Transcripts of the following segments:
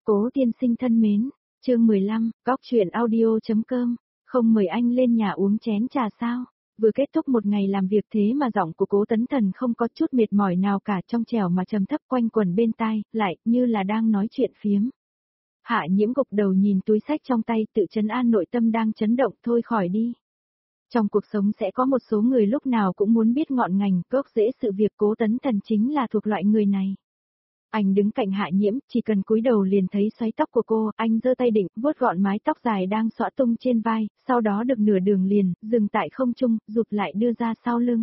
Cố tiên sinh thân mến, chương 15, góc chuyện audio.com, không mời anh lên nhà uống chén trà sao? Vừa kết thúc một ngày làm việc thế mà giọng của Cố Tấn Thần không có chút mệt mỏi nào cả, trong trẻo mà trầm thấp quanh quẩn bên tai, lại như là đang nói chuyện phiếm. Hạ Nhiễm gục đầu nhìn túi xách trong tay, tự trấn an nội tâm đang chấn động, thôi khỏi đi. Trong cuộc sống sẽ có một số người lúc nào cũng muốn biết ngọn ngành, gốc rễ sự việc. Cố Tấn Thần chính là thuộc loại người này. Anh đứng cạnh Hạ Nhiễm, chỉ cần cúi đầu liền thấy xoáy tóc của cô, anh giơ tay định, vuốt gọn mái tóc dài đang xõa tung trên vai, sau đó được nửa đường liền, dừng tại không trung, rụt lại đưa ra sau lưng.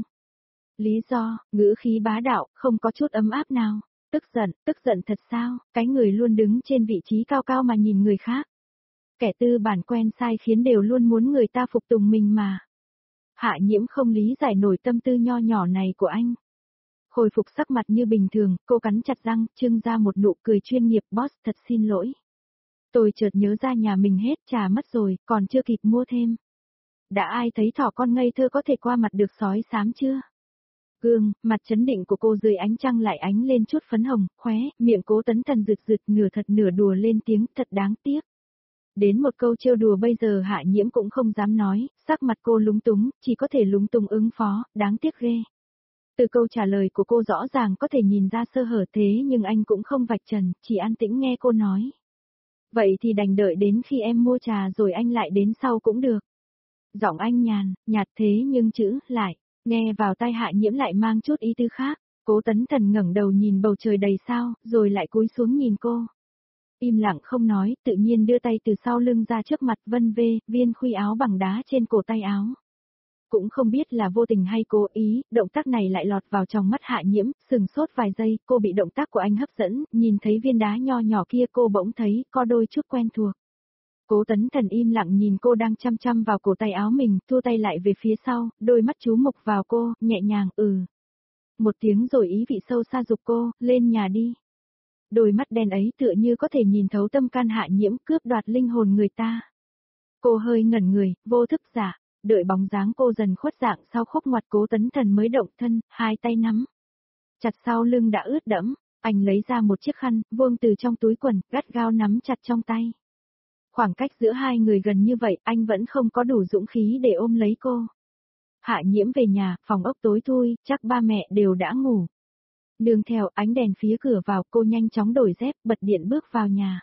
Lý do, ngữ khí bá đạo, không có chút ấm áp nào. Tức giận thật sao, cái người luôn đứng trên vị trí cao cao mà nhìn người khác. Kẻ tư bản quen sai khiến đều luôn muốn người ta phục tùng mình mà. Hạ Nhiễm không lý giải nổi tâm tư nho nhỏ này của anh. Khôi phục sắc mặt như bình thường, cô cắn chặt răng, trưng ra một nụ cười chuyên nghiệp. Boss, thật xin lỗi. Tôi chợt nhớ ra nhà mình hết trà mất rồi, còn chưa kịp mua thêm. Đã ai thấy thỏ con ngây thơ có thể qua mặt được sói xám chưa? Gương, mặt chấn định của cô dưới ánh trăng lại ánh lên chút phấn hồng, khóe, miệng Cố Tấn Thần rực rực, nửa thật nửa đùa lên tiếng, thật đáng tiếc. Đến một câu trêu đùa bây giờ Hạ Nhiễm cũng không dám nói, sắc mặt cô lúng túng, chỉ có thể lúng túng ứng phó, đáng tiếc ghê. Từ câu trả lời của cô rõ ràng có thể nhìn ra sơ hở, thế nhưng anh cũng không vạch trần, chỉ an tĩnh nghe cô nói. Vậy thì đành đợi đến khi em mua trà rồi anh lại đến sau cũng được. Giọng anh nhạt thế nhưng chữ lại, nghe vào tai Hạ Nhiễm lại mang chút ý tư khác. Cố Tấn Thần ngẩng đầu nhìn bầu trời đầy sao, rồi lại cúi xuống nhìn cô. Im lặng không nói, tự nhiên đưa tay từ sau lưng ra trước mặt, vân vê viên khuy áo bằng đá trên cổ tay áo. Cũng không biết là vô tình hay cố ý, động tác này lại lọt vào trong mắt Hạ Nhiễm, sừng sốt vài giây, cô bị động tác của anh hấp dẫn, nhìn thấy viên đá nho nhỏ kia cô bỗng thấy có đôi chút quen thuộc. Cố Tấn Thần im lặng nhìn cô đang chăm chăm vào cổ tay áo mình, thu tay lại về phía sau, đôi mắt chú mục vào cô, nhẹ nhàng một tiếng rồi ý vị sâu xa giục cô, lên nhà đi. Đôi mắt đen ấy tựa như có thể nhìn thấu tâm can Hạ Nhiễm, cướp đoạt linh hồn người ta. Cô hơi ngẩn người, vô thức giả. Đợi bóng dáng cô dần khuất dạng sau khúc ngoặt, Cố Tấn Thần mới động thân, hai tay nắm chặt sau lưng đã ướt đẫm, anh lấy ra một chiếc khăn, vuông từ trong túi quần, gắt gao nắm chặt trong tay. Khoảng cách giữa hai người gần như vậy, anh vẫn không có đủ dũng khí để ôm lấy cô. Hạ Nhiễm về nhà, phòng ốc tối thui, chắc ba mẹ đều đã ngủ. Nương theo ánh đèn phía cửa vào, cô nhanh chóng đổi dép, bật điện bước vào nhà.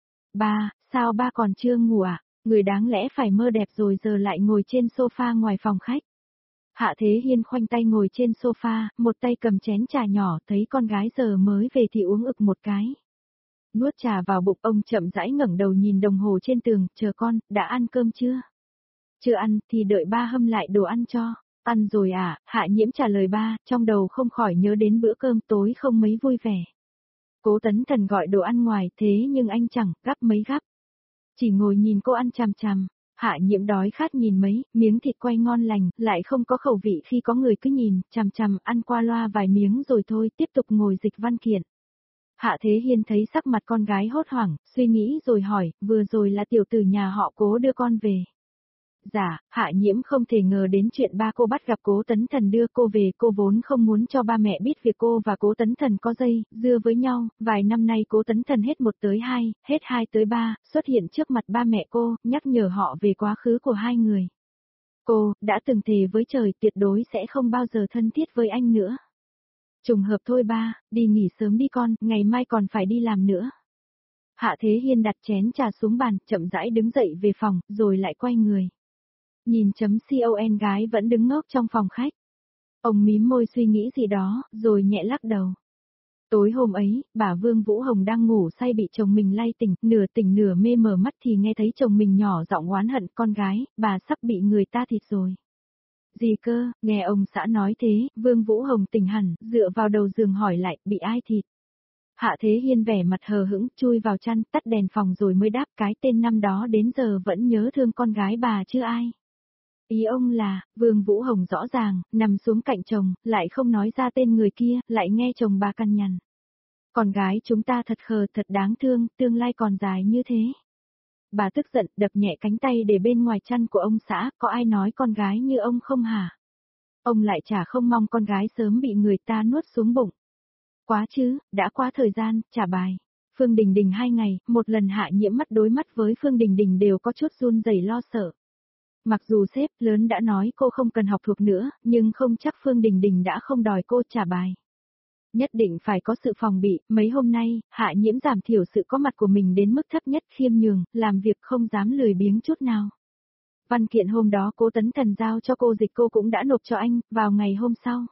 Ba, sao ba còn chưa ngủ à? Người đáng lẽ phải mơ đẹp rồi giờ lại ngồi trên sofa ngoài phòng khách. Hạ Thế Hiên khoanh tay ngồi trên sofa, một tay cầm chén trà nhỏ, thấy con gái giờ mới về thì uống ực một cái. Nuốt trà vào bụng, ông chậm rãi ngẩng đầu nhìn đồng hồ trên tường, chờ con, đã ăn cơm chưa? Chưa ăn, thì đợi ba hâm lại đồ ăn cho. Ăn rồi à? Hạ Nhiễm trả lời ba, trong đầu không khỏi nhớ đến bữa cơm tối không mấy vui vẻ. Cố Tấn Thần gọi đồ ăn ngoài, thế nhưng anh chẳng gắp mấy gắp. Chỉ ngồi nhìn cô ăn chằm chằm. Hạ Nhiễm đói khát nhìn mấy miếng thịt quay ngon lành, lại không có khẩu vị khi có người cứ nhìn chằm chằm ăn qua loa vài miếng rồi thôi, tiếp tục ngồi dịch văn kiện. Hạ Thế Hiên thấy sắc mặt con gái hốt hoảng, suy nghĩ rồi hỏi, vừa rồi là tiểu tử nhà họ Cố đưa con về. Dạ, Hạ Nhiễm không thể ngờ đến chuyện ba cô bắt gặp Cố Tấn Thần đưa cô về, cô vốn không muốn cho ba mẹ biết việc cô và Cố Tấn Thần có dây dưa với nhau, vài năm nay Cố Tấn Thần hết 1 tới 2, hết 2 tới 3, xuất hiện trước mặt ba mẹ cô, nhắc nhở họ về quá khứ của hai người. Cô đã từng thề với trời tuyệt đối sẽ không bao giờ thân thiết với anh nữa. Trùng hợp thôi ba, đi nghỉ sớm đi con, ngày mai còn phải đi làm nữa. Hạ Thế Hiên đặt chén trà xuống bàn, chậm rãi đứng dậy về phòng, rồi lại quay người. Nhìn con gái vẫn đứng ngốc trong phòng khách. Ông mím môi suy nghĩ gì đó, rồi nhẹ lắc đầu. Tối hôm ấy, bà Vương Vũ Hồng đang ngủ say bị chồng mình lay tỉnh nửa mê mở mắt thì nghe thấy chồng mình nhỏ giọng oán hận, con gái, bà sắp bị người ta thịt rồi. Gì cơ, nghe ông xã nói thế, Vương Vũ Hồng tỉnh hẳn, dựa vào đầu giường hỏi lại, bị ai thịt? Hạ Thế Hiên vẻ mặt hờ hững, chui vào chăn, tắt đèn phòng rồi mới đáp, cái tên năm đó đến giờ vẫn nhớ thương con gái bà chứ ai. Ý ông là, Vương Vũ Hồng rõ ràng, nằm xuống cạnh chồng, lại không nói ra tên người kia, lại nghe chồng bà cằn nhằn. Con gái chúng ta thật khờ, thật đáng thương, tương lai còn dài như thế. Bà tức giận, đập nhẹ cánh tay để bên ngoài chăn của ông xã, có ai nói con gái như ông không hả? Ông lại chả không mong con gái sớm bị người ta nuốt xuống bụng. Quá chứ, đã qua thời gian, trả bài. Phương Đình Đình 2 ngày, một lần Hạ Nhiễm mắt đối mắt với Phương Đình Đình đều có chút run rẩy lo sợ. Mặc dù sếp lớn đã nói cô không cần học thuộc nữa, nhưng không chắc Phương Đình Đình đã không đòi cô trả bài. Nhất định phải có sự phòng bị, mấy hôm nay, Hạ Nhiễm giảm thiểu sự có mặt của mình đến mức thấp nhất, khiêm nhường, làm việc không dám lười biếng chút nào. Văn kiện hôm đó Cố Tấn Thần giao cho cô dịch cô cũng đã nộp cho anh, vào ngày hôm sau.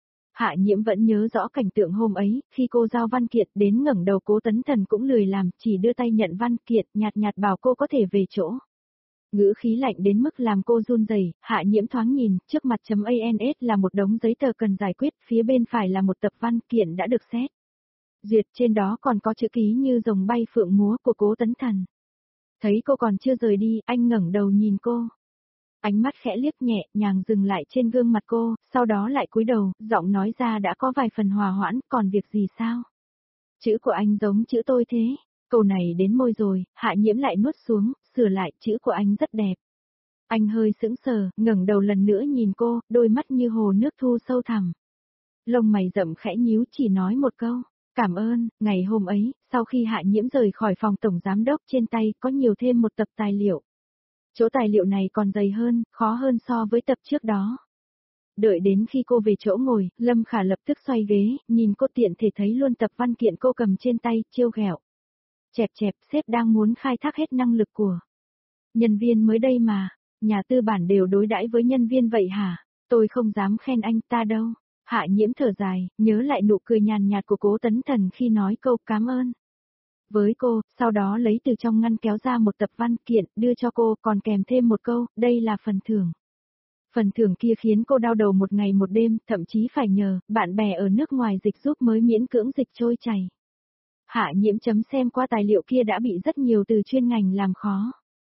Hạ Nhiễm vẫn nhớ rõ cảnh tượng hôm ấy, khi cô giao văn kiện đến ngẩng đầu Cố Tấn Thần cũng lười làm, chỉ đưa tay nhận văn kiện, nhạt nhạt bảo cô có thể về chỗ. Ngữ khí lạnh đến mức làm cô run rẩy. Hạ Nhiễm thoáng nhìn, trước mặt .ans là một đống giấy tờ cần giải quyết, phía bên phải là một tập văn kiện đã được xét duyệt, trên đó còn có chữ ký như rồng bay phượng múa của Cố Tấn Thần. Thấy cô còn chưa rời đi, anh ngẩng đầu nhìn cô. Ánh mắt khẽ liếc nhẹ nhàng dừng lại trên gương mặt cô, sau đó lại cúi đầu, giọng nói ra đã có vài phần hòa hoãn, còn việc gì sao? Chữ của anh giống chữ tôi thế. Câu này đến môi rồi, Hạ Nhiễm lại nuốt xuống, sửa lại, chữ của anh rất đẹp. Anh hơi sững sờ, ngẩng đầu lần nữa nhìn cô, đôi mắt như hồ nước thu sâu thẳm. Lông mày rậm khẽ nhíu, chỉ nói một câu, cảm ơn. Ngày hôm ấy, sau khi Hạ Nhiễm rời khỏi phòng tổng giám đốc, trên tay có nhiều thêm một tập tài liệu. Chỗ tài liệu này còn dày hơn, khó hơn so với tập trước đó. Đợi đến khi cô về chỗ ngồi, Lâm Khả lập tức xoay ghế, nhìn cô tiện thể thấy luôn tập văn kiện cô cầm trên tay, trêu ghẹo. Chẹp chẹp, sếp đang muốn khai thác hết năng lực của nhân viên mới đây mà, nhà tư bản đều đối đãi với nhân viên vậy hả? Tôi không dám khen anh ta đâu. Hạ Nhiễm thở dài, nhớ lại nụ cười nhàn nhạt của Cố Tấn Thần khi nói câu cảm ơn với cô, sau đó lấy từ trong ngăn kéo ra một tập văn kiện, đưa cho cô, còn kèm thêm một câu, đây là phần thưởng. Phần thưởng kia khiến cô đau đầu một ngày một đêm, thậm chí phải nhờ bạn bè ở nước ngoài dịch giúp mới miễn cưỡng dịch trôi chảy. Hạ Nhiễm chấm xem qua tài liệu kia đã bị rất nhiều từ chuyên ngành làm khó.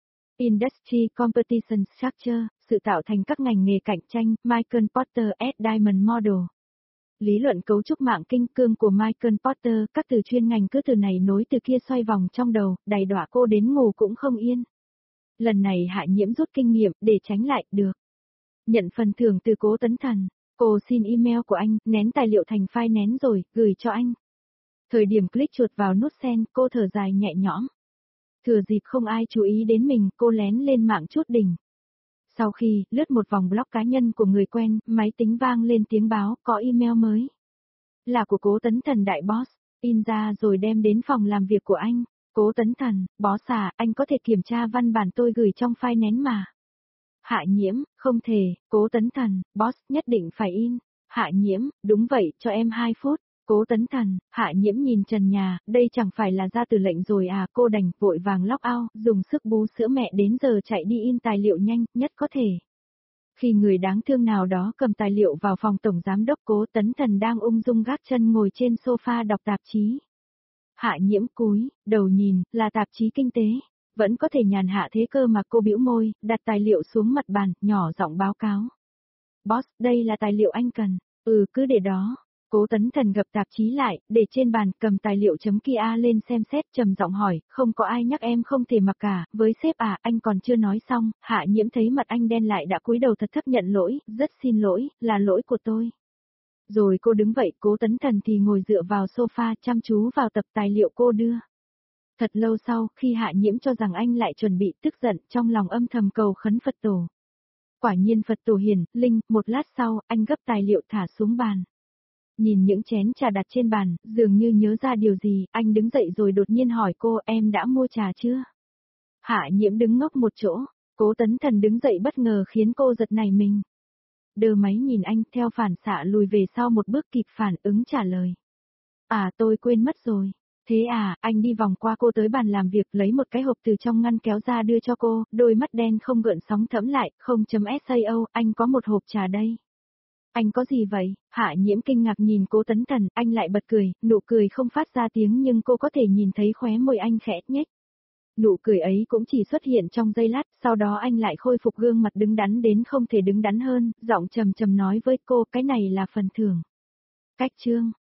Industry Competition Structure, sự tạo thành các ngành nghề cạnh tranh, Michael Porter S. Diamond Model. Lý luận cấu trúc mạng kinh cương của Michael Porter, các từ chuyên ngành cứ từ này nối từ kia xoay vòng trong đầu, đầy đọa cô đến ngủ cũng không yên. Lần này Hạ Nhiễm rút kinh nghiệm để tránh lại, được. Nhận phần thưởng từ Cố Tấn Thần, cô xin email của anh, nén tài liệu thành file nén rồi, gửi cho anh. Thời điểm click chuột vào nút send, cô thở dài nhẹ nhõm. Thừa dịp không ai chú ý đến mình, cô lén lên mạng chút đỉnh. Sau khi lướt một vòng blog cá nhân của người quen, máy tính vang lên tiếng báo có email mới. Là của Cố Tấn Thần đại boss, in ra rồi đem đến phòng làm việc của anh. Cố Tấn Thần, boss à, anh có thể kiểm tra văn bản tôi gửi trong file nén mà. Hạ Nhiễm, không thể. Cố Tấn Thần, boss nhất định phải in. Hạ Nhiễm, đúng vậy, cho em 2 phút. Cố Tấn Thần, Hạ Nhiễm nhìn trần nhà, đây chẳng phải là ra từ lệnh rồi à, cô đành vội vàng log out, dùng sức bú sữa mẹ đến giờ chạy đi in tài liệu nhanh nhất có thể. Khi người đáng thương nào đó cầm tài liệu vào phòng tổng giám đốc, Cố Tấn Thần đang ung dung gác chân ngồi trên sofa đọc tạp chí. Hạ Nhiễm cúi đầu nhìn, là tạp chí kinh tế, vẫn có thể nhàn hạ thế cơ mà cô bĩu môi, đặt tài liệu xuống mặt bàn, nhỏ giọng báo cáo. Boss, đây là tài liệu anh cần. Cứ để đó. Cố Tấn Thần gập tạp chí lại, để trên bàn, cầm tài liệu chấm kia lên xem xét, trầm giọng hỏi, không có ai nhắc em không thể mặc cả, với sếp à, anh còn chưa nói xong. Hạ Nhiễm thấy mặt anh đen lại đã cúi đầu thật thấp nhận lỗi, rất xin lỗi, là lỗi của tôi. Rồi cô đứng vậy, Cố Tấn Thần thì ngồi dựa vào sofa chăm chú vào tập tài liệu cô đưa. Thật lâu sau, khi Hạ Nhiễm cho rằng anh lại chuẩn bị tức giận, trong lòng âm thầm cầu khấn Phật tổ. Quả nhiên Phật tổ hiển, linh, một lát sau, anh gấp tài liệu thả xuống bàn. Nhìn những chén trà đặt trên bàn, dường như nhớ ra điều gì, anh đứng dậy rồi đột nhiên hỏi cô, em đã mua trà chưa? Hạ Nhiễm đứng ngốc một chỗ, Cố Tấn Thần đứng dậy bất ngờ khiến cô giật nảy mình. Đờ máy nhìn anh, theo phản xạ lùi về sau một bước kịp phản ứng trả lời. À, tôi quên mất rồi. Thế à, anh đi vòng qua cô tới bàn làm việc, lấy một cái hộp từ trong ngăn kéo ra đưa cho cô, đôi mắt đen không gợn sóng thẫm lại, 0.sao, anh có một hộp trà đây. Anh có gì vậy? Hạ Nhiễm kinh ngạc nhìn Cố Tấn Thần, anh lại bật cười, nụ cười không phát ra tiếng nhưng cô có thể nhìn thấy khóe môi anh khẽ nhếch. Nụ cười ấy cũng chỉ xuất hiện trong giây lát, sau đó anh lại khôi phục gương mặt đứng đắn đến không thể đứng đắn hơn, giọng trầm trầm nói với cô, cái này là phần thưởng. Cách chương